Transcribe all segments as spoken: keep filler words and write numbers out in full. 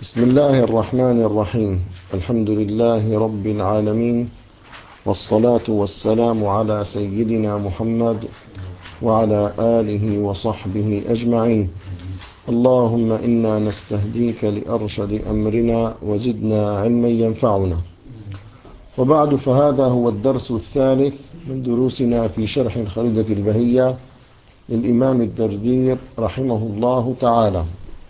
بسم الله الرحمن الرحيم. الحمد لله رب العالمين، والصلاة والسلام على سيدنا محمد وعلى آله وصحبه أجمعين. اللهم إنا نستهديك لأرشد أمرنا وزدنا علما ينفعنا. وبعد، فهذا هو الدرس الثالث من دروسنا في شرح الخريدة البهية للإمام الدردير رحمه الله تعالى.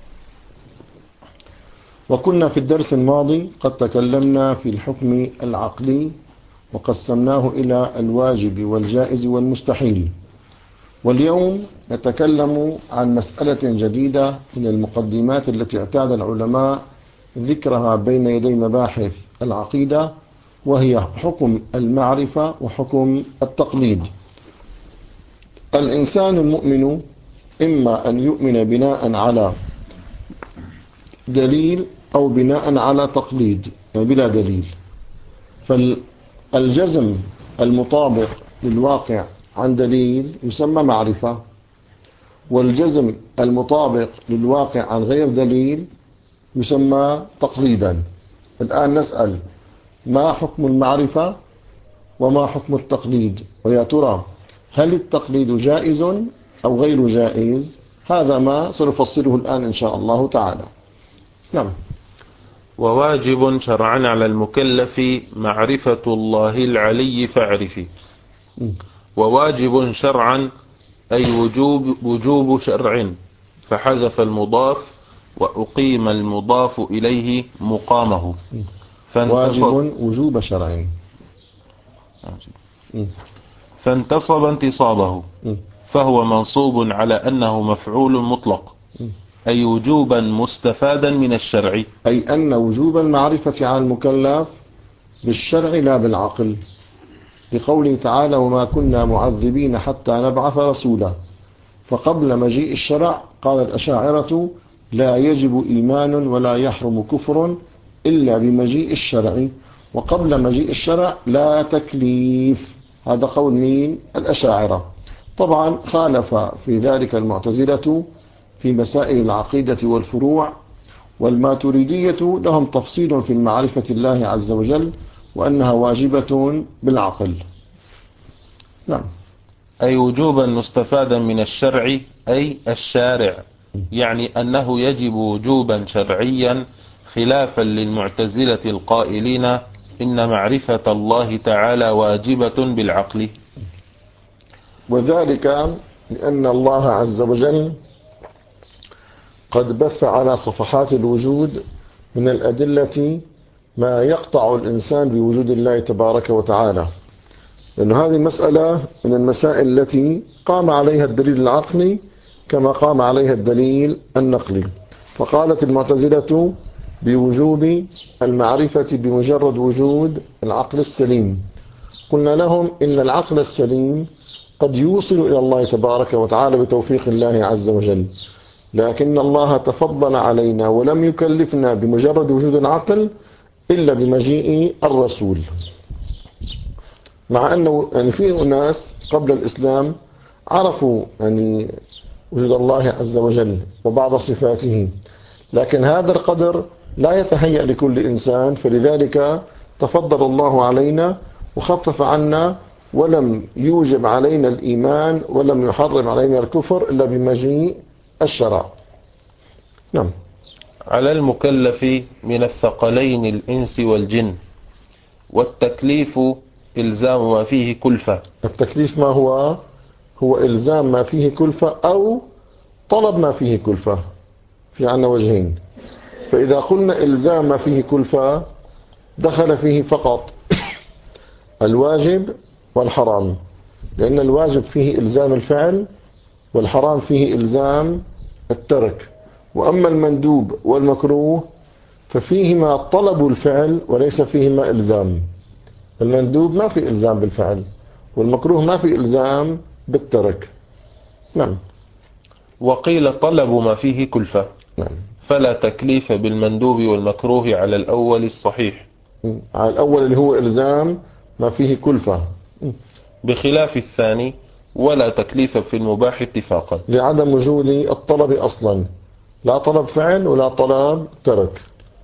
وكنا في الدرس الماضي قد تكلمنا في الحكم العقلي وقسمناه إلى الواجب والجائز والمستحيل. واليوم نتكلم عن مسألة جديدة من المقدمات التي اعتاد العلماء ذكرها بين يدي مباحث العقيدة، وهي حكم المعرفة وحكم التقليد. الإنسان المؤمن إما أن يؤمن بناء على دليل أو بناء على تقليد يعني بلا دليل. فالجزم المطابق للواقع عن دليل يسمى معرفة، والجزم المطابق للواقع عن غير دليل يسمى تقليدا. الآن نسأل: ما حكم المعرفة وما حكم التقليد؟ ويا ترى هل التقليد جائز أو غير جائز؟ هذا ما سنفصله الآن إن شاء الله تعالى. نعم. وواجب شرعا على المكلف معرفة الله العلي فاعرفي. وواجب شرعا أي وجوب, وجوب شرع، فحذف المضاف وأقيم المضاف إليه مقامه. واجب وجوب شرع فانتصب انتصابه، فهو منصوب على أنه مفعول مطلق، أي وجوبا مستفادا من الشرع، أي أن وجوب المعرفة على المكلف بالشرع لا بالعقل، لقوله تعالى: وما كنا معذبين حتى نبعث رسولا. فقبل مجيء الشرع قال الأشاعرة: لا يجب إيمان ولا يحرم كفر إلا بمجيء الشرع، وقبل مجيء الشرع لا تكليف. هذا قول مين؟ الأشاعرة. طبعا خالف في ذلك المعتزلة في مسائل العقيدة والفروع، والماتريدية لهم تفصيل في المعرفة الله عز وجل وأنها واجبة بالعقل. نعم. أي وجوبا مستفادا من الشرع، أي الشارع، يعني أنه يجب وجوبا شرعيا، خلافا للمعتزلة القائلين إن معرفة الله تعالى واجبة بالعقل. وذلك لأن الله عز وجل قد بث على صفحات الوجود من الأدلة ما يقطع الإنسان بوجود الله تبارك وتعالى، لأن هذه المسألة من المسائل التي قام عليها الدليل العقلي كما قام عليها الدليل النقلي. فقالت المعتزلة بوجوب المعرفة بمجرد وجود العقل السليم. قلنا لهم إن العقل السليم قد يوصل إلى الله تبارك وتعالى بتوفيق الله عز وجل، لكن الله تفضل علينا ولم يكلفنا بمجرد وجود العقل إلا بمجيء الرسول. مع أنه يعني في ناس قبل الإسلام عرفوا يعني وجود الله عز وجل وبعض صفاته، لكن هذا القدر لا يتهيأ لكل إنسان، فلذلك تفضل الله علينا وخفف عنا ولم يوجب علينا الإيمان ولم يحرم علينا الكفر إلا بمجيء الشرع. نعم. على المكلف من الثقلين الإنس والجن، والتكليف إلزام ما فيه كلفة. التكليف ما هو؟ هو إلزام ما فيه كلفة أو طلب ما فيه كلفة. في عنا وجهين. فإذا قلنا إلزام ما فيه كلفة دخل فيه فقط الواجب والحرام، لأن الواجب فيه إلزام الفعل والحرام فيه إلزام الترك. وأما المندوب والمكروه ففيهما طلب الفعل وليس فيهما إلزام. المندوب ما في إلزام بالفعل، والمكروه ما في إلزام بالترك. نعم. وقيل طلب ما فيه كلفة. نعم. فلا تكليف بالمندوب والمكروه على الأول الصحيح، على الأول اللي هو إلزام ما فيه كلفة، بخلاف الثاني ولا تكليف في المباح اتفاقا، لعدم وجود الطلب أصلا، لا طلب فعل ولا طلب ترك.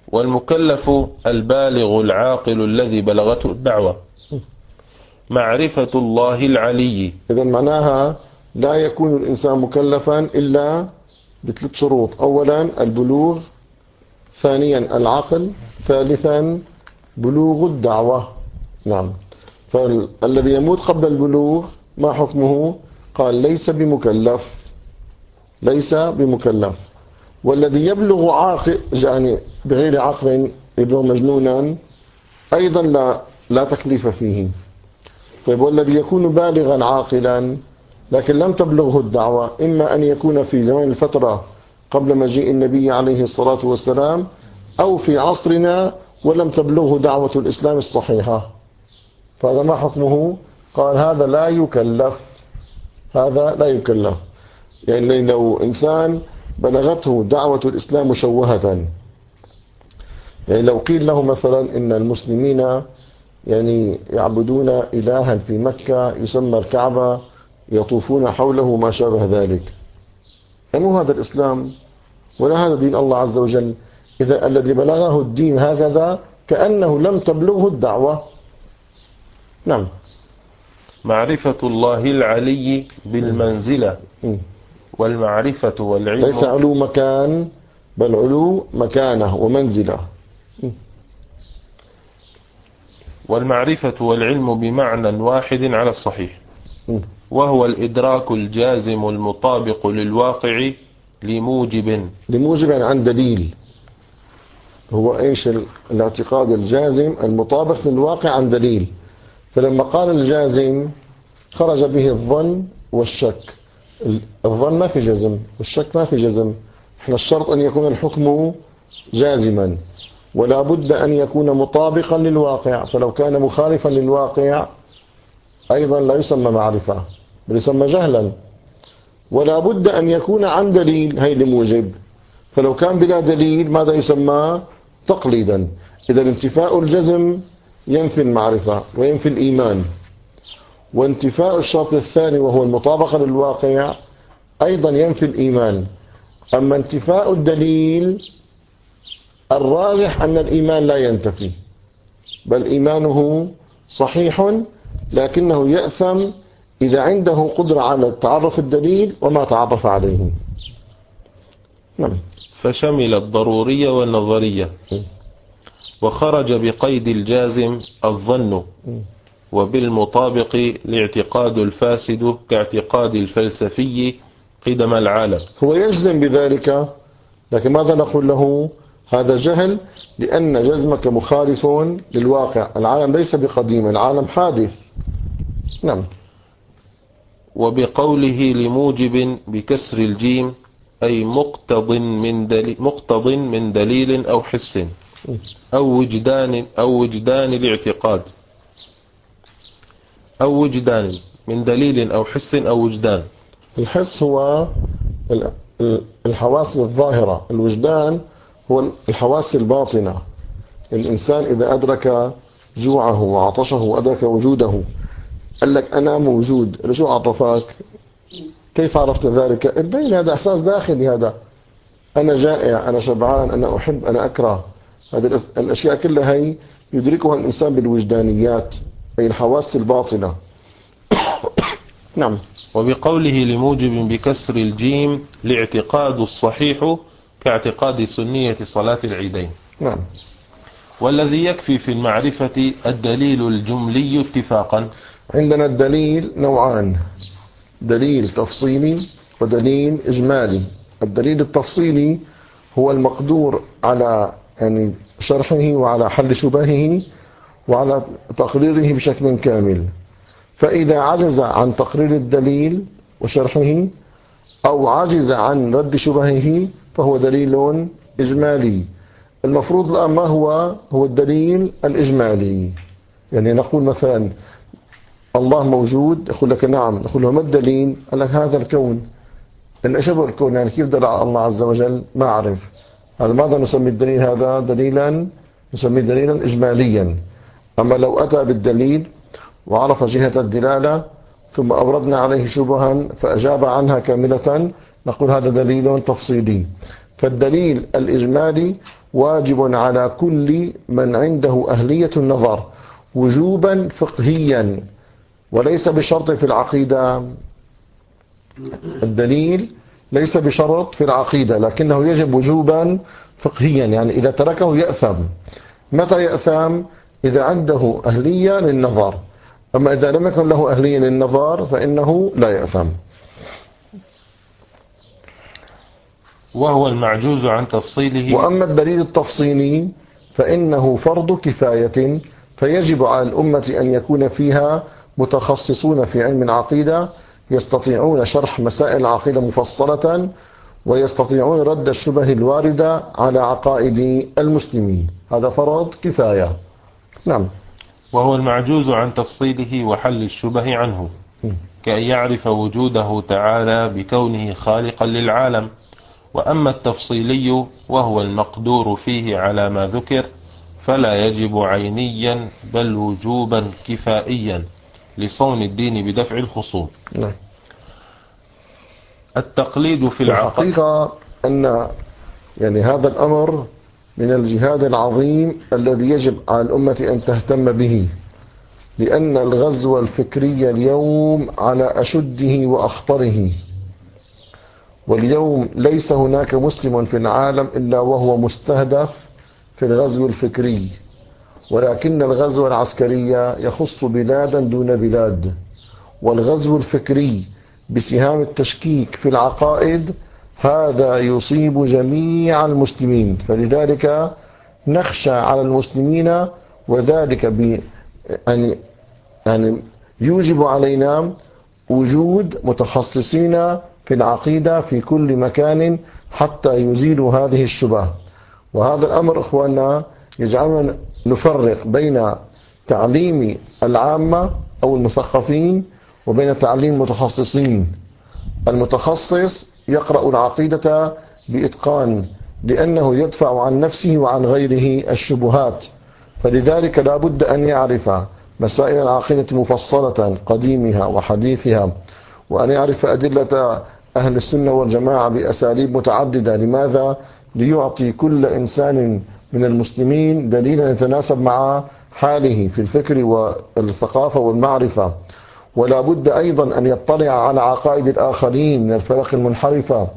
والمكلف البالغ العاقل الذي بلغته الدعوة. معرفة الله العلي. إذا معناها لا يكون الإنسان مكلفا إلا بثلاث شروط: أولا البلوغ، ثانيا العقل، ثالثا بلوغ الدعوة. نعم. فالذي يموت قبل البلوغ ما حكمه؟ قال ليس بمكلف، ليس بمكلف. والذي يبلغ عاقل يعني بغير عقل، يبلغ مجنونا، أيضا لا لا تكليف فيه. طيب والذي يكون بالغا عاقلا لكن لم تبلغه الدعوة، إما أن يكون في زمان الفترة قبل مجيء النبي عليه الصلاة والسلام، أو في عصرنا ولم تبلغه دعوة الإسلام الصحيحة، فهذا ما حكمه؟ قال هذا لا يكلف، هذا لا يكلف. يعني لو إنسان بلغته دعوة الإسلام مشوهة، يعني لو قيل له مثلا إن المسلمين يعني يعبدون إلها في مكة يسمى الكعبة، يطوفون حوله ما شابه ذلك، مو هذا الإسلام ولا هذا دين الله عز وجل. إذا الذي بلغه الدين هكذا كأنه لم تبلغه الدعوة. نعم. معرفة الله العلي بالمنزلة والمعرفة والعلم، ليس علو مكان بل علو مكانه ومنزله. والمعرفة والعلم بمعنى واحد على الصحيح، وهو الإدراك الجازم المطابق للواقع لموجب لموجب عن دليل. هو إيش الاعتقاد الجازم المطابق للواقع عن دليل؟ فلما قال الجازم خرج به الظن والشك. الظن ما في جزم والشك ما في جزم. احنا الشرط أن يكون الحكم جازما، ولا بد أن يكون مطابقا للواقع، فلو كان مخالفا للواقع أيضا لا يسمى معرفة بل يسمى جهلا. ولا بد أن يكون عن دليل، هي لموجب، فلو كان بلا دليل ماذا يسمى؟ تقليدا. إذا انتفاء الجزم ينفي المعرفة وينفي الإيمان، وانتفاء الشرط الثاني وهو المطابقة للواقع أيضا ينفي الإيمان. أما انتفاء الدليل الراجح أن الإيمان لا ينتفي، بل إيمانه صحيح، لكنه يأثم إذا عنده قدرة على تعرف الدليل وما تعرف عليه. نعم. فشمل الضرورية والنظرية، وخرج بقيد الجازم الظن، وبالمطابق الاعتقاد الفاسد كاعتقاد الفلسفي قدم العالم. هو يجزم بذلك، لكن ماذا نقول له؟ هذا جهل، لأن جزمك مخالف للواقع. العالم ليس بقديم، العالم حادث. نعم. وبقوله لموجب بكسر الجيم أي مقتض من دليل, مقتض من دليل أو حس أو وجدان أو وجدان الاعتقاد أو وجدان من دليل أو حس أو وجدان. الحس هو الحواس الظاهرة، الوجدان هو الحواس الباطنة. الإنسان إذا أدرك جوعه وعطشه وأدرك وجوده، قال لك أنا موجود، لشو عرفك؟ كيف عرفت ذلك؟ البين هذا إحساس داخلي، هذا أنا جائع، أنا شبعان، أنا أحب، أنا أكره. هذه الأشياء كلها هي يدركها الإنسان بالوجدانيات، أي الحواس الباطنة. نعم. وبقوله لموجب بكسر الجيم لاعتقاد الصحيح كاعتقاد سنية صلاة العيدين. نعم. والذي يكفي في المعرفة الدليل الجملي اتفاقا. عندنا الدليل نوعان: دليل تفصيلي ودليل إجمالي. الدليل التفصيلي هو المقدور على يعني شرحه وعلى حل شبهه وعلى تقريره بشكل كامل. فإذا عجز عن تقرير الدليل وشرحه أو عجز عن رد شبهه فهو دليل إجمالي. المفروض الآن ما هو هو الدليل الإجمالي؟ يعني نقول مثلا الله موجود، يقول لك نعم، نقول له ما الدليل؟ قال لك هذا الكون. إن إيش هو الكون؟ يعني كيف دل على الله عز وجل؟ ما أعرف. هذا ماذا نسمي الدليل؟ هذا دليلا نسميه دليلا إجماليا. أما لو أتى بالدليل وعرف جهة الدلالة ثم أوردنا عليه شبها فأجاب عنها كاملة، نقول هذا دليل تفصيلي. فالدليل الإجمالي واجب على كل من عنده أهلية النظر وجوبا فقهيا، وليس بشرط في العقيدة. الدليل ليس بشرط في العقيدة، لكنه يجب وجوبا فقهيا، يعني إذا تركه يأثم. متى يأثم؟ إذا عنده أهلية للنظر، أما إذا لم يكن له أهلية للنظر فإنه لا يأثم. وهو المعجوز عن تفصيله. وأما الدليل التفصيلي فإنه فرض كفاية، فيجب على الأمة أن يكون فيها متخصصون في علم العقيدة يستطيعون شرح مسائل العقيدة مفصلة، ويستطيعون رد الشبه الواردة على عقائد المسلمين. هذا فرض كفاية. نعم. وهو المعجوز عن تفصيله وحل الشبه عنه، كأن يعرف وجوده تعالى بكونه خالقا للعالم. وأما التفصيلي وهو المقدور فيه على ما ذكر فلا يجب عينيا بل وجوبا كفائيا لصون الدين بدفع الخصوم. نعم. التقليد في العقيدة. الحقيقة أن يعني هذا الأمر من الجهاد العظيم الذي يجب على الأمة أن تهتم به، لأن الغزو الفكري اليوم على أشده وأخطره، واليوم ليس هناك مسلم في العالم إلا وهو مستهدف في الغزو الفكري، ولكن الغزو العسكري يخص بلادا دون بلاد، والغزو الفكري بسهام التشكيك في العقائد هذا يصيب جميع المسلمين. فلذلك نخشى على المسلمين، وذلك بأن يعني يوجب علينا وجود متخصصين في العقيدة في كل مكان حتى يزيلوا هذه الشبهة. وهذا الأمر إخواننا يجعلنا نفرق بين تعليم العامة أو المثقفين وبين تعليم المتخصصين. المتخصص يقرأ العقيدة بإتقان لأنه يدفع عن نفسه وعن غيره الشبهات، فلذلك لا بد أن يعرف مسائل العقيدة مفصلة قديمها وحديثها، وأن يعرف أدلة أهل السنة والجماعة بأساليب متعددة. لماذا؟ ليعطي كل إنسان من المسلمين دليلا يتناسب مع حاله في الفكر والثقافة والمعرفة. ولا بد أيضا أن يطلع على عقائد الآخرين من الفرق المنحرفة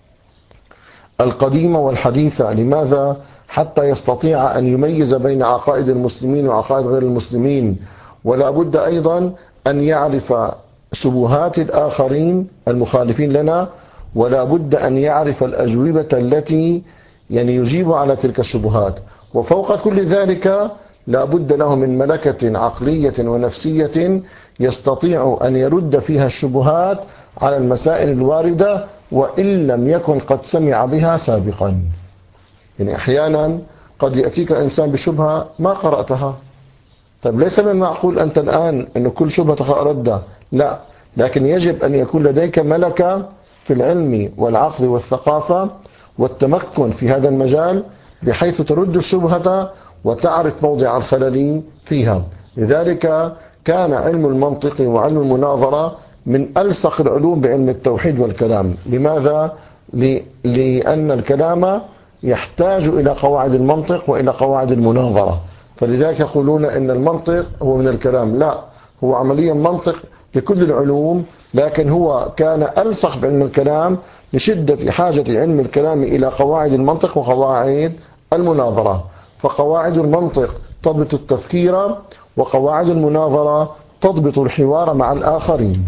القديمة والحديثة. لماذا؟ حتى يستطيع أن يميز بين عقائد المسلمين وعقائد غير المسلمين. ولا بد أيضا أن يعرف شبهات الآخرين المخالفين لنا، ولا بد أن يعرف الأجوبة التي يعني يجيب على تلك الشبهات. وفوق كل ذلك لا بد له من ملكة عقلية ونفسية يستطيع أن يرد فيها الشبهات على المسائل الواردة وإن لم يكن قد سمع بها سابقا. يعني أحيانا قد يأتيك إنسان بشبهة ما قرأتها، طيب ليس من معقول أنت الآن أن كل شبهة تقرأ ردها، لا، لكن يجب أن يكون لديك ملكة في العلم والعقل والثقافة والتمكن في هذا المجال بحيث ترد الشبهة وتعرف موضع الخلل فيها. لذلك كان علم المنطق وعلم المناظرة من ألصق العلوم بعلم التوحيد والكلام. لماذا؟ لأن الكلام يحتاج إلى قواعد المنطق وإلى قواعد المناظرة، فلذلك يقولون إن المنطق هو من الكلام. لا، هو عمليا منطق لكل العلوم، لكن هو كان ألصق بعلم الكلام لشدة حاجة علم الكلام إلى قواعد المنطق وقواعد المناظرة. فقواعد المنطق تضبط التفكير، وقواعد المناظرة تضبط الحوار مع الآخرين.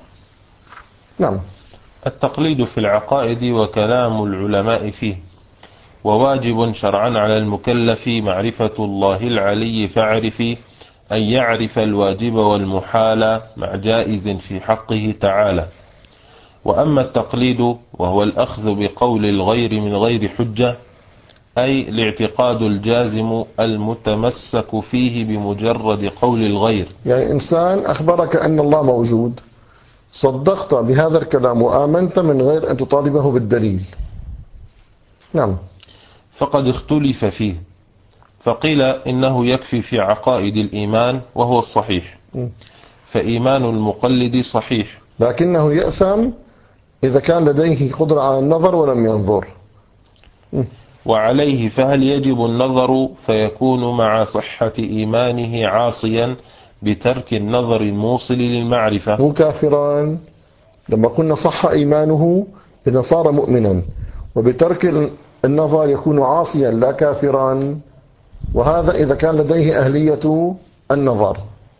نعم. التقليد في العقائد وكلام العلماء فيه. وواجب شرعا على المكلف معرفة الله العلي فاعرفي أن يعرف الواجب والمحال مع جائز في حقه تعالى. وأما التقليد وهو الأخذ بقول الغير من غير حجة، أي الاعتقاد الجازم المتمسك فيه بمجرد قول الغير. يعني إنسان أخبرك أن الله موجود، صدقت بهذا الكلام وآمنت من غير أن تطالبه بالدليل. نعم. فقد اختلف فيه، فقيل إنه يكفي في عقائد الإيمان وهو الصحيح، فإيمان المقلد صحيح، لكنه يأثم إذا كان لديه قدرة على النظر ولم ينظر. وعليه فهل يجب النظر فيكون مع صحة إيمانه عاصيا بترك النظر الموصل للمعرفة؟ مو كافرا. لما قلنا صح إيمانه إذا صار مؤمنا، وبترك النظر يكون عاصيا لا كافرا، وهذا إذا كان لديه أهلية النظر.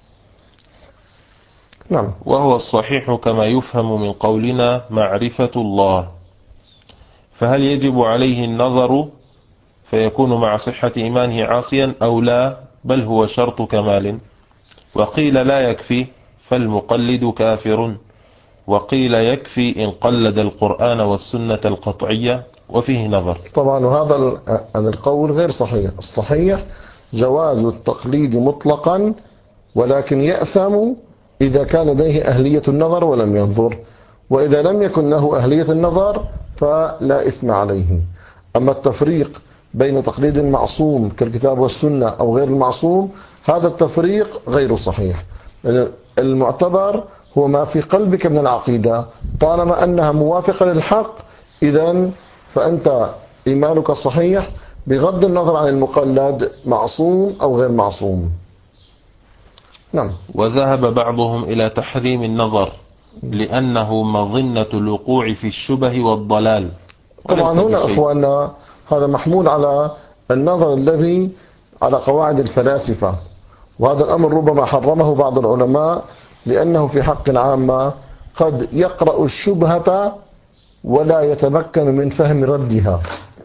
نعم. وهو الصحيح كما يفهم من قولنا معرفة الله. فهل يجب عليه النظر فيكون مع صحة إيمانه عاصيا أو لا، بل هو شرط كمال؟ وقيل لا يكفي فالمقلد كافر، وقيل يكفي إن قلد القرآن والسنة القطعية وفيه نظر. طبعا وهذا القول غير صحيح. الصحيح جواز التقليد مطلقا، ولكن يأثم إذا كان لديه أهلية النظر ولم ينظر، وإذا لم يكن له أهلية النظر فلا إثم عليه. أما التفريق بين تقليد المعصوم كالكتاب والسنة أو غير المعصوم، هذا التفريق غير صحيح. المعتبر هو ما في قلبك من العقيدة، طالما أنها موافقة للحق إذن فأنت إيمانك صحيح بغض النظر عن المقلد معصوم أو غير معصوم. نعم. وذهب بعضهم إلى تحريم النظر لأنه مظنة الوقوع في الشبه والضلال. طبعا هنا أخواننا هذا محمول على النظر الذي على قواعد الفلاسفة، وهذا الأمر ربما حرمه بعض العلماء لأنه في حق العامة قد يقرأ الشبهة ولا يتمكن من فهم ردها.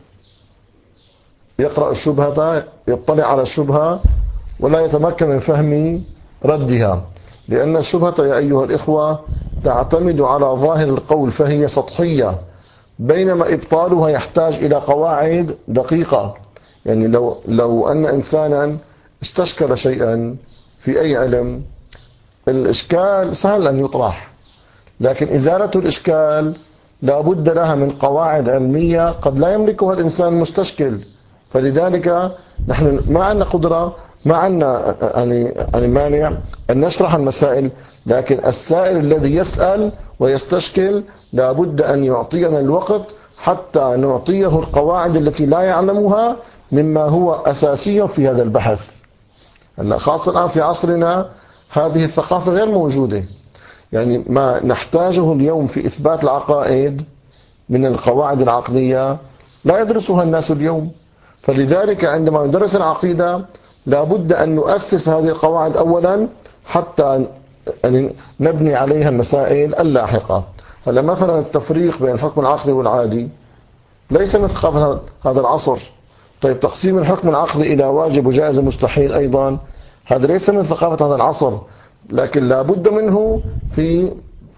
يقرأ الشبهة، يطلع على الشبهة ولا يتمكن من فهم ردها، لأن الشبهة يا أيها الإخوة تعتمد على ظاهر القول فهي سطحية، بينما إبطالها يحتاج إلى قواعد دقيقة. يعني لو, لو أن إنسانا استشكل شيئا في أي علم، الإشكال سهل أن يطرح، لكن إزالة الإشكال لا بد لها من قواعد علمية قد لا يملكها الإنسان المستشكل. فلذلك نحن ما عندنا قدرة، ما عندنا يعني يعني مانع أن نشرح المسائل، لكن السائل الذي يسأل ويستشكل لا بد أن يعطينا الوقت حتى نعطيه القواعد التي لا يعلمها مما هو أساسي في هذا البحث. خاصة الآن في عصرنا هذه الثقافة غير موجودة. يعني ما نحتاجه اليوم في إثبات العقائد من القواعد العقلية لا يدرسها الناس اليوم. فلذلك عندما ندرس العقيدة لا بد أن نؤسس هذه القواعد أولا حتى نبني عليها المسائل اللاحقة. هلا مثلا التفريق بين الحكم العقلي والعادي ليس من ثقافة هذا العصر. طيب تقسيم الحكم العقلي إلى واجب وجائز ومستحيل أيضا هذا ليس من ثقافة هذا العصر، لكن لا بد منه في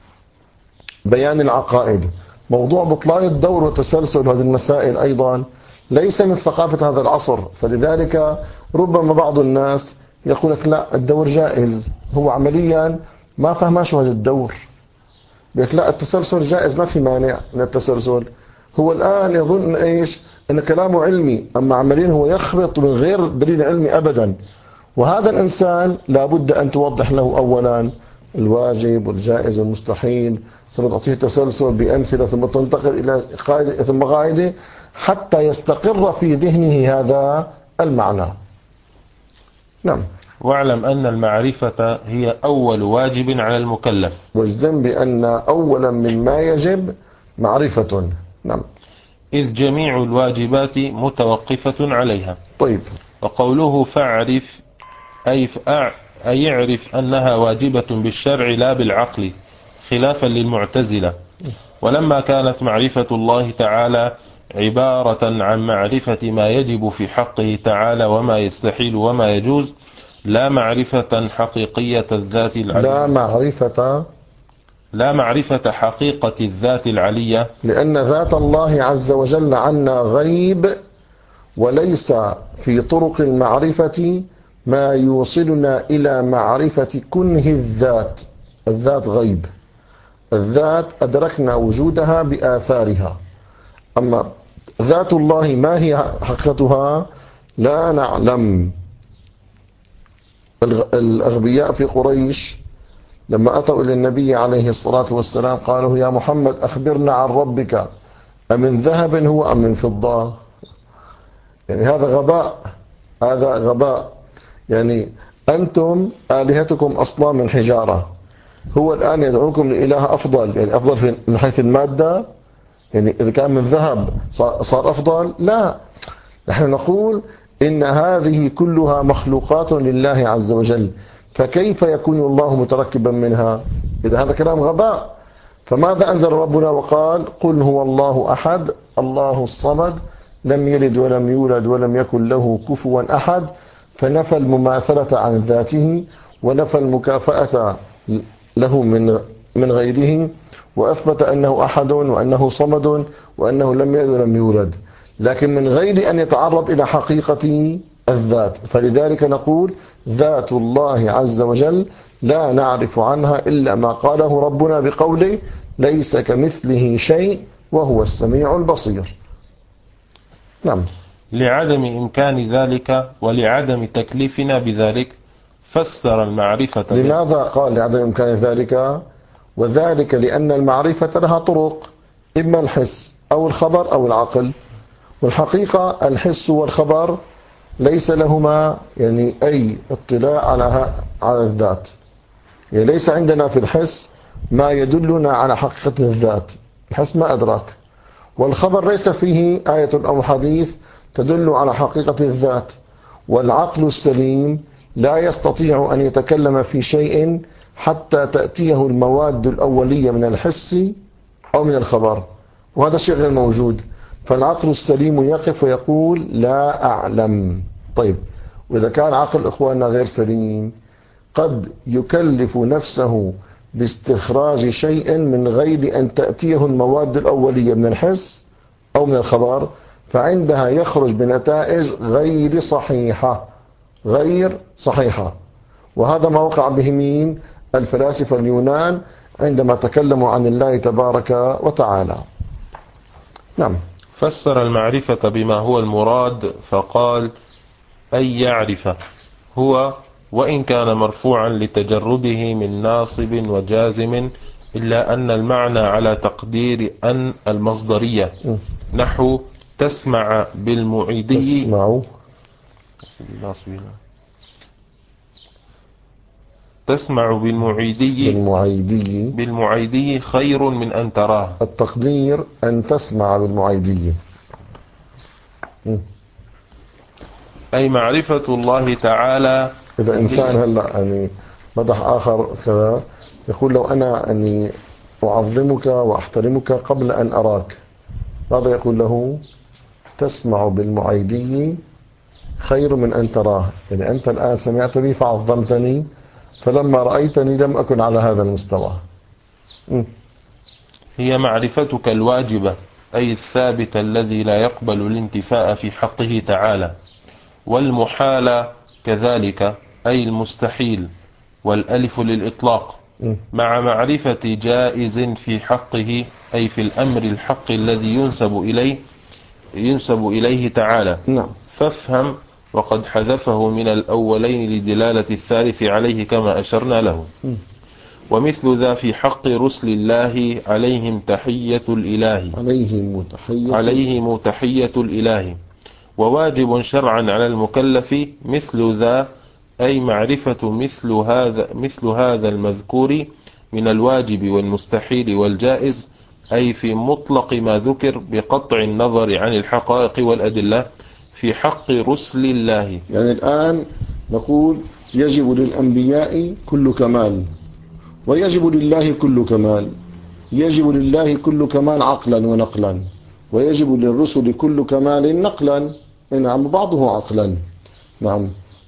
بيان العقائد. موضوع بطلان الدور والتسلسل هذه المسائل أيضا ليس من ثقافة هذا العصر. فلذلك ربما بعض الناس يقول لك لا الدور جائز، هو عمليا ما فهم شو هذا الدور، بيقول لا التسلسل جائز ما في مانع من التسلسل. هو الآن يظن إيش أن كلامه علمي، أما عمليا هو يخبط من غير دليل علمي أبدا. وهذا الإنسان لابد أن توضح له أولا الواجب والجائز والمستحيل، ثم تعطيه تسلسل بأمثلة، ثم تنتقل إلى قاعدة ثم قاعدة حتى يستقر في ذهنه هذا المعنى. نعم. واعلم أن المعرفة هي أول واجب على المكلف، واجزم بأن أولا مما يجب معرفة. نعم. إذ جميع الواجبات متوقفة عليها. طيب. وقوله فاعرف أي, أي يعرف أنها واجبة بالشرع لا بالعقل، خلافا للمعتزلة. ولما كانت معرفة الله تعالى عبارة عن معرفة ما يجب في حقه تعالى وما يستحيل وما يجوز، لا معرفة حقيقية الذات العلية، لا معرفة لا معرفة حقيقة الذات العلية، لأن ذات الله عز وجل عنا غيب، وليس في طرق المعرفة ما يوصلنا إلى معرفة كنه الذات. الذات غيب، الذات أدركنا وجودها بآثارها، أما ذات الله ما هي حقيقتها لا نعلم. الأغبياء في قريش لما أتوا إلى النبي عليه الصلاة والسلام قالوا يا محمد أخبرنا عن ربك، أمن ذهب هو أم من فضة؟ يعني هذا غباء، هذا غباء. يعني أنتم آلهتكم أصلا من حجارة، هو الآن يدعوكم لإله أفضل، يعني أفضل من حيث المادة، يعني إذا كان من ذهب صار أفضل؟ لا، نحن نقول إن هذه كلها مخلوقات لله عز وجل، فكيف يكون الله متركبا منها؟ إذا هذا كلام غباء. فماذا أنزل ربنا وقال قل هو الله أحد الله الصمد لم يلد ولم يولد ولم يكن له كفوا أحد، فنفى المماثلة عن ذاته ونفى المكافأة له من من غيره، وأثبت أنه أحد وأنه صمد وأنه لم يلد ولم يولد، لكن من غير أن يتعرض إلى حقيقة الذات. فلذلك نقول ذات الله عز وجل لا نعرف عنها إلا ما قاله ربنا بقوله ليس كمثله شيء وهو السميع البصير. نعم. لعدم إمكان ذلك ولعدم تكليفنا بذلك فسر المعرفة. لماذا قال لعدم إمكان ذلك؟ وذلك لأن المعرفة لها طرق، إما الحس أو الخبر أو العقل، والحقيقة الحس والخبر ليس لهما يعني أي اطلاع على على الذات، يعني ليس عندنا في الحس ما يدلنا على حقيقة الذات، الحس ما أدراك، والخبر ليس فيه آية أو حديث تدل على حقيقة الذات، والعقل السليم لا يستطيع أن يتكلم في شيء حتى تأتيه المواد الأولية من الحس أو من الخبر، وهذا شيء غير موجود. فالعقل السليم يقف ويقول لا أعلم. طيب، وإذا كان عقل إخواننا غير سليم قد يكلف نفسه باستخراج شيء من غير أن تأتيه المواد الأولية من الحس أو من الخبر، فعندها يخرج بنتائج غير صحيحة غير صحيحة وهذا ما وقع به مين؟ الفلاسفة اليونان عندما تكلموا عن الله تبارك وتعالى. نعم. فسر المعرفة بما هو المراد فقال أي يعرف هو، وإن كان مرفوعا لتجرده من ناصب وجازم، إلا أن المعنى على تقدير أن المصدرية، نحو تسمع بالمعيدي تسمع تسمع بالمعيدي بالمعيدي بالمعيدي خير من أن تراه. التقدير أن تسمع بالمعيدي، أي معرفة الله تعالى. إذا إنسان هلأ يعني مدح آخر كذا يقول لو أنا أني أعظمك وأحترمك قبل أن أراك، ماذا يقول له؟ تسمع بالمعيدي خير من أن تراه، يعني أنت الآن سمعت بي فعظمتني، فلما رأيتني لم أكن على هذا المستوى. م. هي معرفتك الواجبة، أي الثابت الذي لا يقبل الانتفاء في حقه تعالى، والمحال كذلك أي المستحيل، والألف للإطلاق، م. مع معرفة جائز في حقه، أي في الأمر الحق الذي ينسب إليه ينسب إليه تعالى. نعم. فافهم، وقد حذفه من الأولين لدلالة الثالث عليه كما أشرنا له. م. ومثل ذا في حق رسل الله عليهم تحية الإله عليهم تحية عليهم تحية الإله وواجب شرعا على المكلف مثل ذا، أي معرفة مثل هذا مثل هذا المذكور من الواجب والمستحيل والجائز، أي في مطلق ما ذكر بقطع النظر عن الحقائق والأدلة في حق رسل الله. يعني الآن نقول يجب للأنبياء كل كمال ويجب لله كل كمال، يجب لله كل كمال عقلا ونقلا، ويجب للرسل كل كمال نقلا، نعم بعضه عقلا. نعم.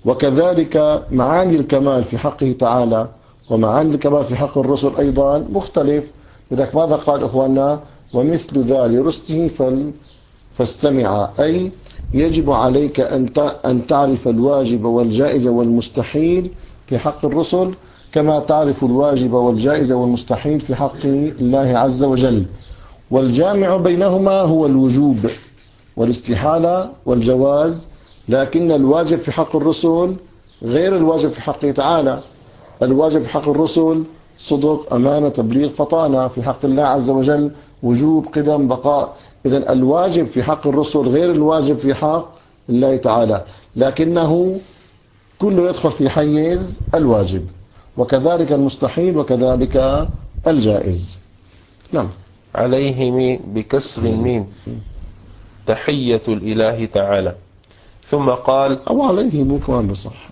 وكذلك معاني الكمال في حقه تعالى ومعاني الكمال في حق الرسل أيضا مختلف. لذلك ماذا قال إخواننا؟ ومثل ذا لرسله فل فاستمع، أي يجب عليك أن تعرف الواجب والجائز والمستحيل في حق الرسل كما تعرف الواجب والجائز والمستحيل في حق الله عز وجل. والجامع بينهما هو الوجوب والاستحالة والجواز، لكن الواجب في حق الرسل غير الواجب في حقه تعالى. الواجب في حق الرسل صدق، أمانة، تبليغ، فطانة. في حق الله عز وجل وجوب، قدم، بقاء. إذن الواجب في حق الرسل غير الواجب في حق لله تعالى، لكنه كله يدخل في حيز الواجب، وكذلك المستحيل وكذلك الجائز. نعم. عليهم بكسر الميم تحية الإله تعالى. ثم قال أو عليهم كمان بصح.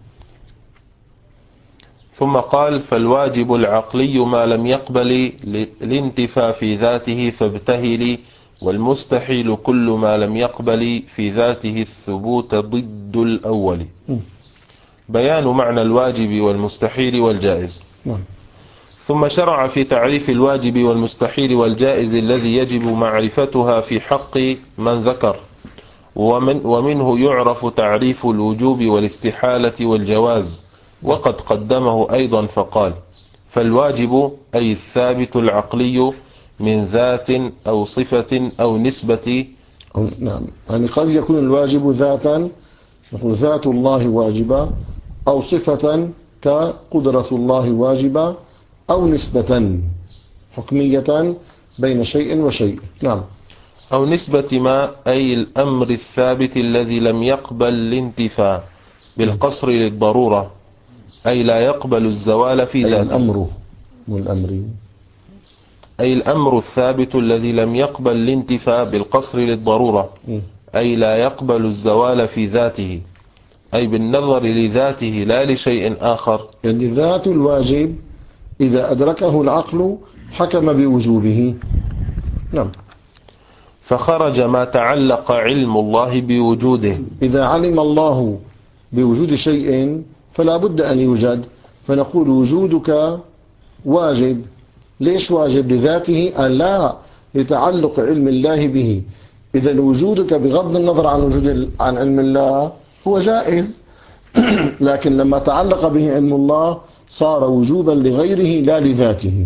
ثم قال فالواجب العقلي ما لم يقبل الانتفاء في ذاته فابتهلي، والمستحيل كل ما لم يقبل في ذاته الثبوت ضد الأول. بيان معنى الواجب والمستحيل والجائز. ثم شرع في تعريف الواجب والمستحيل والجائز الذي يجب معرفتها في حق من ذكر، ومن ومنه يعرف تعريف الوجوب والاستحالة والجواز، وقد قدمه أيضا فقال فالواجب أي الثابت العقلي من ذات أو صفة أو نسبة. أو نعم، يعني قد يكون الواجب ذاتا، نقول ذات الله واجبة، أو صفة كقدرة الله واجبة، أو نسبة حكمية بين شيء وشيء. نعم. أو نسبة ما أي الأمر الثابت الذي لم يقبل الانتفاء بالقصر للضرورة، أي لا يقبل الزوال في ذاته. أي الأمر والأمر أي الأمر الثابت الذي لم يقبل الانتفاء بالقصر للضرورة، أي لا يقبل الزوال في ذاته، أي بالنظر لذاته لا لشيء آخر. يعني ذات الواجب إذا أدركه العقل حكم بوجوبه. نعم. فخرج ما تعلق علم الله بوجوده. إذا علم الله بوجود شيء فلا بد أن يوجد، فنقول وجودك واجب. ليش واجب؟ لذاته؟ لا، لتعلق علم الله به. إذا وجودك بغض النظر عن وجود عن علم الله هو جائز، لكن لما تعلق به علم الله صار وجوبا لغيره لا لذاته.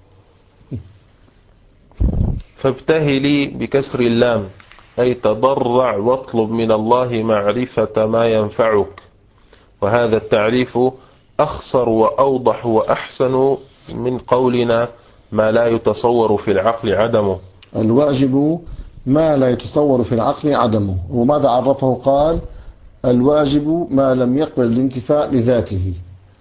فابتهلي بكسر اللام أي تضرع واطلب من الله معرفة ما ينفعك. وهذا التعريف أخصر وأوضح وأحسن من قولنا ما لا يتصور في العقل عدمه. الواجب ما لا يتصور في العقل عدمه. وماذا عرفه؟ قال الواجب ما لم يقبل الانتفاء لذاته.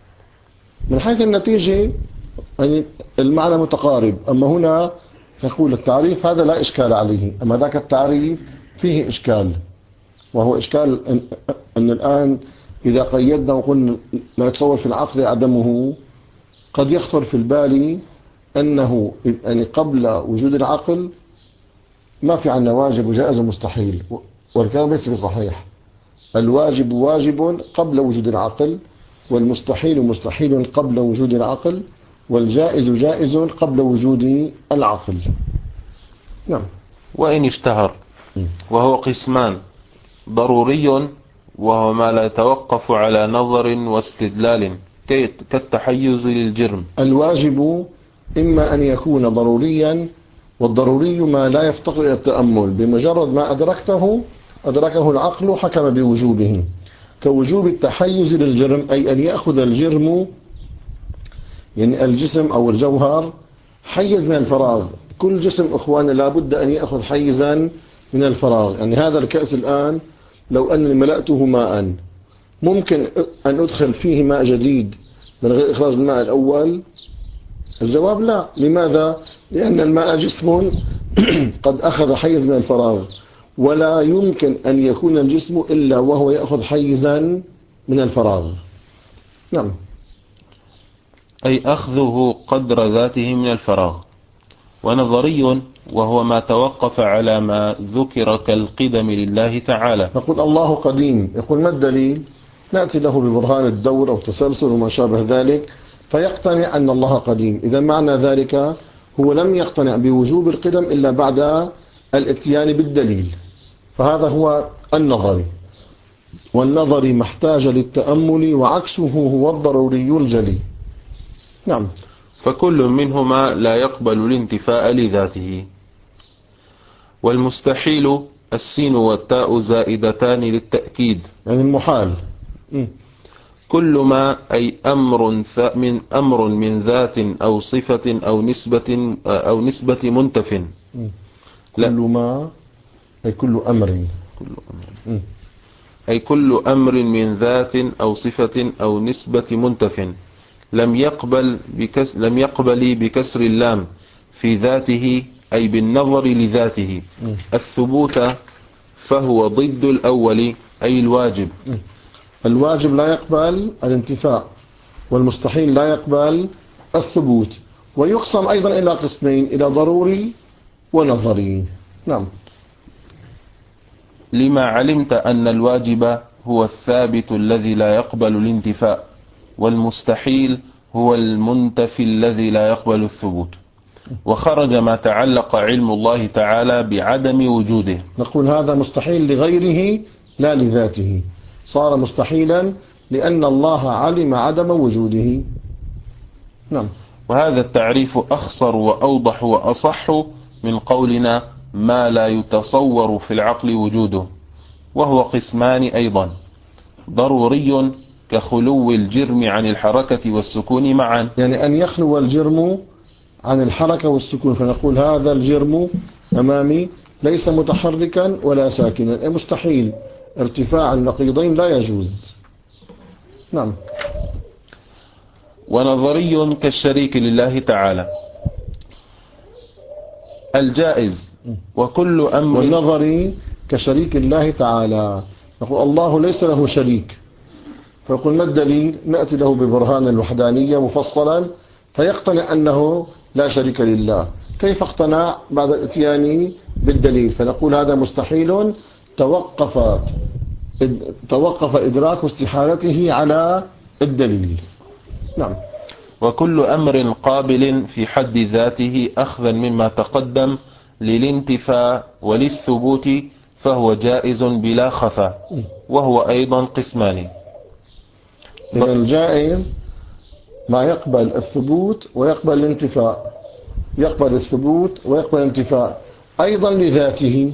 من حيث النتيجة يعني المعنى متقارب، أما هنا يقول التعريف هذا لا إشكال عليه، أما ذاك التعريف فيه إشكال، وهو إشكال أن, أن الآن إذا قيدنا وقلنا لا يتصور في العقل عدمه، قد يخطر في البال أنه يعني قبل وجود العقل ما في عنا واجب وجائز ومستحيل، والكلام ليس بصحيح. الواجب واجب قبل وجود العقل، والمستحيل مستحيل قبل وجود العقل، والجائز جائز قبل وجود العقل. نعم. وإن اشتهر وهو قسمان: ضروري وهو ما لا يتوقف على نظر واستدلال كالتحيز للجرم. الواجب إما أن يكون ضروريا، والضروري ما لا يفتقر إلى التأمل، بمجرد ما أدركته أدركه العقل حكم بوجوبه، كوجوب التحيز للجرم، أي أن يأخذ الجرم يعني الجسم أو الجوهر حيز من الفراغ. كل جسم إخواني لابد أن يأخذ حيزا من الفراغ. يعني هذا الكأس الآن لو أنني ملأته ماء، ممكن أن أدخل فيه ماء جديد من غير إخراج الماء الأول؟ الجواب لا. لماذا؟ لأن الماء جسم قد أخذ حيز من الفراغ، ولا يمكن أن يكون الجسم إلا وهو يأخذ حيزا من الفراغ. نعم. أي أخذه قدر ذاته من الفراغ. ونظري وهو ما توقف على ما ذكر كالقدم لله تعالى. نقول الله قديم، يقول ما الدليل؟ نأتي له ببرهان الدور أو تسلسل وما شابه ذلك فيقتنع أن الله قديم. إذا معنى ذلك هو لم يقتنع بوجوب القدم إلا بعد الاتيان بالدليل، فهذا هو النظري. والنظري محتاج للتأمل، وعكسه هو الضروري الجلي. نعم. فكل منهما لا يقبل الانتفاء لذاته. والمستحيل السين والتاء زائدتان للتأكيد، يعني المحال. م. كل ما أي أمر من أمر من ذات أو صفة أو نسبة أو نسبة منتف. م. كل ما أي كل أمر. كل أمر. أي كل أمر من ذات أو صفة أو نسبة منتف لم يقبل بكس لم يقبل بكسر اللام في ذاته أي بالنظر لذاته الثبوت، فهو ضد الأول أي الواجب. الواجب لا يقبل الانتفاء، والمستحيل لا يقبل الثبوت، ويقسم أيضا إلى قسمين، إلى ضروري ونظري. نعم. لما علمت أن الواجب هو الثابت الذي لا يقبل الانتفاء، والمستحيل هو المنتفي الذي لا يقبل الثبوت، وخرج ما تعلق علم الله تعالى بعدم وجوده. نقول هذا مستحيل لغيره لا لذاته، صار مستحيلا لأن الله علم عدم وجوده. نعم. وهذا التعريف أخصر وأوضح وأصح من قولنا ما لا يتصور في العقل وجوده، وهو قسمان أيضا: ضروري كخلو الجرم عن الحركة والسكون معا، يعني أن يخلو الجرم عن الحركة والسكون، فنقول هذا الجرم أمامي ليس متحركا ولا ساكنا، مستحيل، ارتفاع النقيضين لا يجوز. نعم. ونظري كالشريك لله تعالى الجائز، وكل أمر. والنظري كشريك الله تعالى، نقول الله ليس له شريك، فيقول ما الدليل؟ نأتي له ببرهان الوحدانية مفصلا فيقتنع أنه لا شريك لله. كيف اقتنع؟ بعد الاتيان بالدليل، فنقول هذا مستحيل توقف توقف إدراك استحالته على الدليل. نعم. وكل أمر قابل في حد ذاته أخذا مما تقدم للانتفاء وللثبوت فهو جائز بلا خفا، وهو أيضا قسمان. إذن الجائز ما يقبل الثبوت ويقبل الانتفاء، يقبل الثبوت ويقبل الانتفاء أيضا لذاته،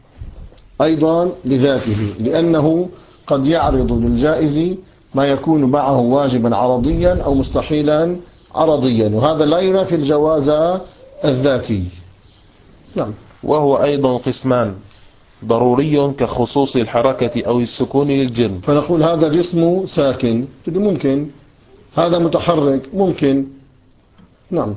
أيضا لذاته، لأنه قد يعرض للجائز ما يكون معه واجبا عرضيا أو مستحيلا عرضيا، وهذا لا ينافي الجواز الذاتي. نعم. وهو أيضا قسمان: ضروري كخصوص الحركة أو السكون للجرم، فنقول هذا جسم ساكن ممكن، هذا متحرك ممكن. نعم.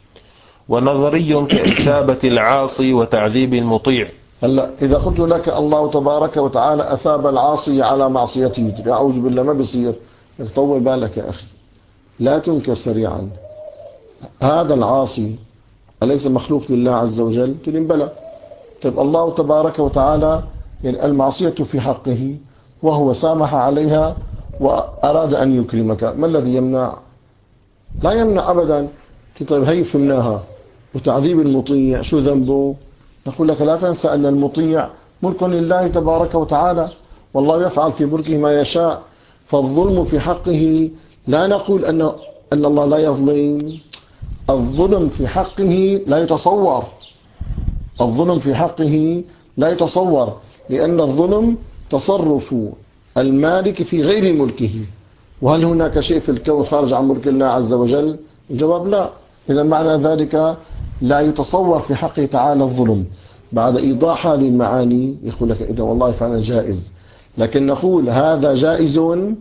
ونظري كإثابة العاصي وتعذيب المطيع. هلا إذا قلت لك الله تبارك وتعالى أثاب العاصي على معصيته، أعوذ بالله ما بيصير، طول بالك يا أخي، لا تنكر سريعا. هذا العاصي أليس مخلوق لله عز وجل؟ تقول بلى. طيب الله تبارك وتعالى يعني المعصية في حقه وهو سامح عليها وأراد أن يكرمك، ما الذي يمنع؟ لا يمنع أبدا. طيب هي فهمناها. وتعذيب المطيع شو ذنبه؟ نقول لك لا تنسى أن المطيع ملك لله تبارك وتعالى، والله يفعل في ملكه ما يشاء، فالظلم في حقه لا نقول أن أن الله لا يظلم، الظلم في حقه لا يتصور، الظلم في حقه لا يتصور، لأن الظلم تصرف المالك في غير ملكه. وهل هناك شيء في الكون خارج عن ملك الله عز وجل؟ الجواب لا. إذا معنى ذلك لا يتصور في حقه تعالى الظلم. بعد إيضاح هذه المعاني يقول لك إذا والله فعلا جائز، لكن نقول هذا جائز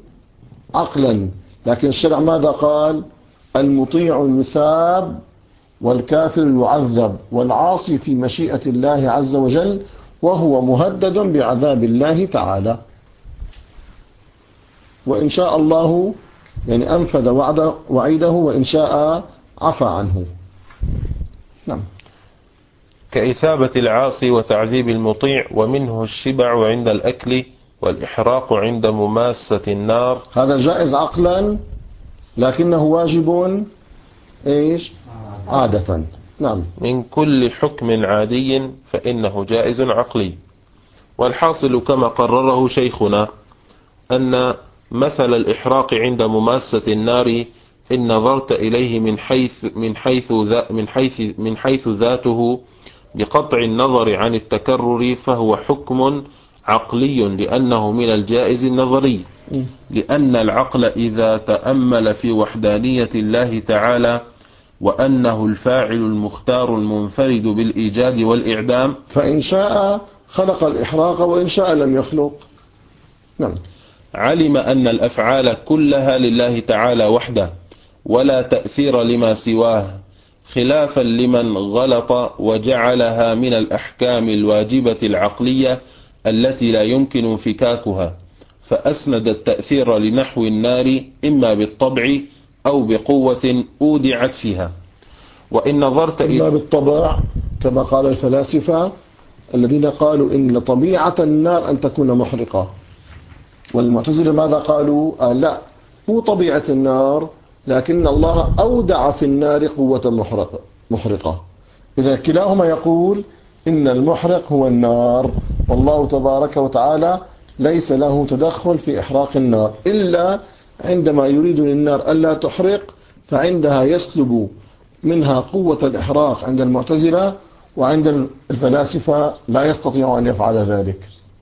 عقلا، لكن الشرع ماذا قال؟ المطيع يثاب والكافر يعذب، والعاصي في مشيئة الله عز وجل وهو مهدد بعذاب الله تعالى، وإن شاء الله يعني أنفذ وعده وعيده، وإن شاء عفى عنه. نعم. كإثابة العاصي وتعذيب المطيع، ومنه الشبع عند الأكل والإحراق عند مماسة النار. هذا جائز عقلا لكنه واجب إيش؟ عادة. نعم. من كل حكم عادي فإنه جائز عقلي. والحاصل كما قرره شيخنا أن مثل الإحراق عند مماسة النار إن نظرت إليه من حيث من حيث ذا من حيث من حيث ذاته بقطع النظر عن التكرر فهو حكم عقلي، لأنه من الجائز النظري، لأن العقل إذا تأمل في وحدانية الله تعالى وأنه الفاعل المختار المنفرد بالإيجاد والإعدام، فإن شاء خلق الإحراق وإن شاء لم يخلق. نعم. علم أن الأفعال كلها لله تعالى وحده ولا تأثير لما سواه، خلافا لمن غلط وجعلها من الأحكام الواجبة العقلية التي لا يمكن انفكاكها، فأسند التأثير لنحو النار إما بالطبع أو بقوة أودعت فيها. وإن نظرت إما بالطبع كما قال الفلاسفة الذين قالوا إن طبيعة النار أن تكون محرقة، والمعتزلة ماذا قالوا؟ آه لا، مو طبيعة النار، لكن الله أودع في النار قوة محرقة. إذا كلاهما يقول إن المحرق هو النار، والله تبارك وتعالى ليس له تدخل في إحراق النار إلا عندما يريد للنار ألا تحرق، فعندها يسلب منها قوة الإحراق عند المعتزلة، وعند الفلاسفة لا يستطيع أن يفعل ذلك.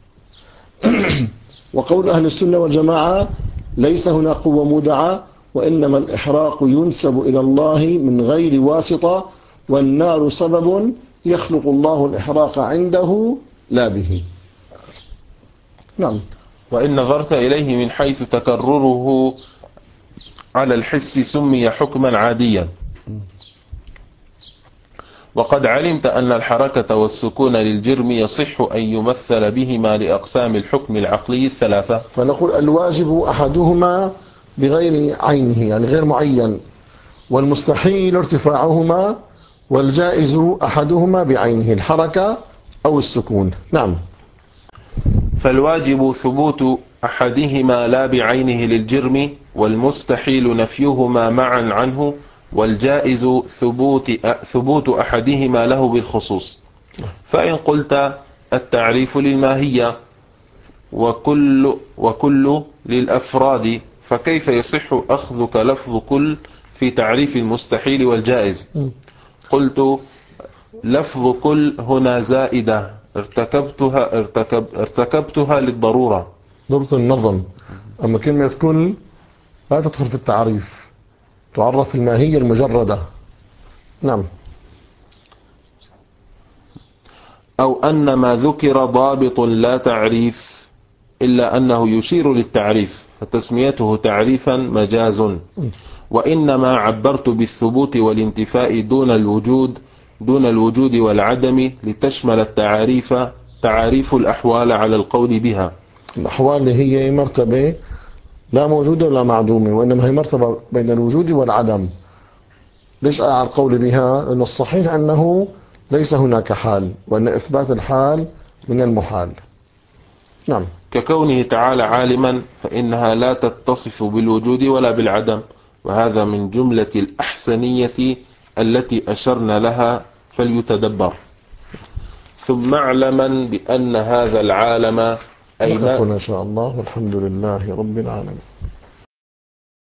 وقول أهل السنة والجماعة ليس هنا قوة مودعة، وإنما الإحراق ينسب إلى الله من غير واسطة، والنار سبب يخلق الله الإحراق عنده لا به. نعم. وإن نظرت إليه من حيث تكرره على الحس سمي حكما عاديا، وقد علمت أن الحركة والسكون للجرم يصح أن يمثل بهما لأقسام الحكم العقلي الثلاثة. فنقول الواجب أحدهما بغير عينه يعني غير معين، والمستحيل ارتفاعهما، والجائز أحدهما بعينه الحركة أو السكون. نعم. فالواجب ثبوت أحدهما لا بعينه للجرم، والمستحيل نفيهما معا عنه، والجائز ثبوت ثبوت أحدهما له بالخصوص. فإن قلت التعريف للماهية وكل وكل للأفراد، فكيف يصح أخذك لفظ كل في تعريف المستحيل والجائز؟ قلت لفظ كل هنا زائدة ارتكبتها ارتكب ارتكبتها للضرورة، ضرورة النظم. أما كلمة كل لا تدخل في التعريف، تعرف الماهية المجردة. نعم. أو أن ما ذكر ضابط لا تعريف إلا أنه يشير للتعريف، فتسميته تعريفا مجاز. وإنما عبرت بالثبوت والانتفاء دون الوجود دون الوجود والعدم لتشمل التعاريف تعاريف الأحوال على القول بها. الأحوال هي مرتبة لا موجودة ولا معدومة، وإنما هي مرتبة بين الوجود والعدم. ليش على القول بها؟ لأن الصحيح أنه ليس هناك حال، وأن إثبات الحال من المحال. نعم. ككونه تعالى عالما فإنها لا تتصف بالوجود ولا بالعدم، وهذا من جملة الأحسنية التي أشرنا لها، فليتدبر. ثم اعلما بأن هذا العالم أي ما إن شاء الله، والحمد لله رب العالمين.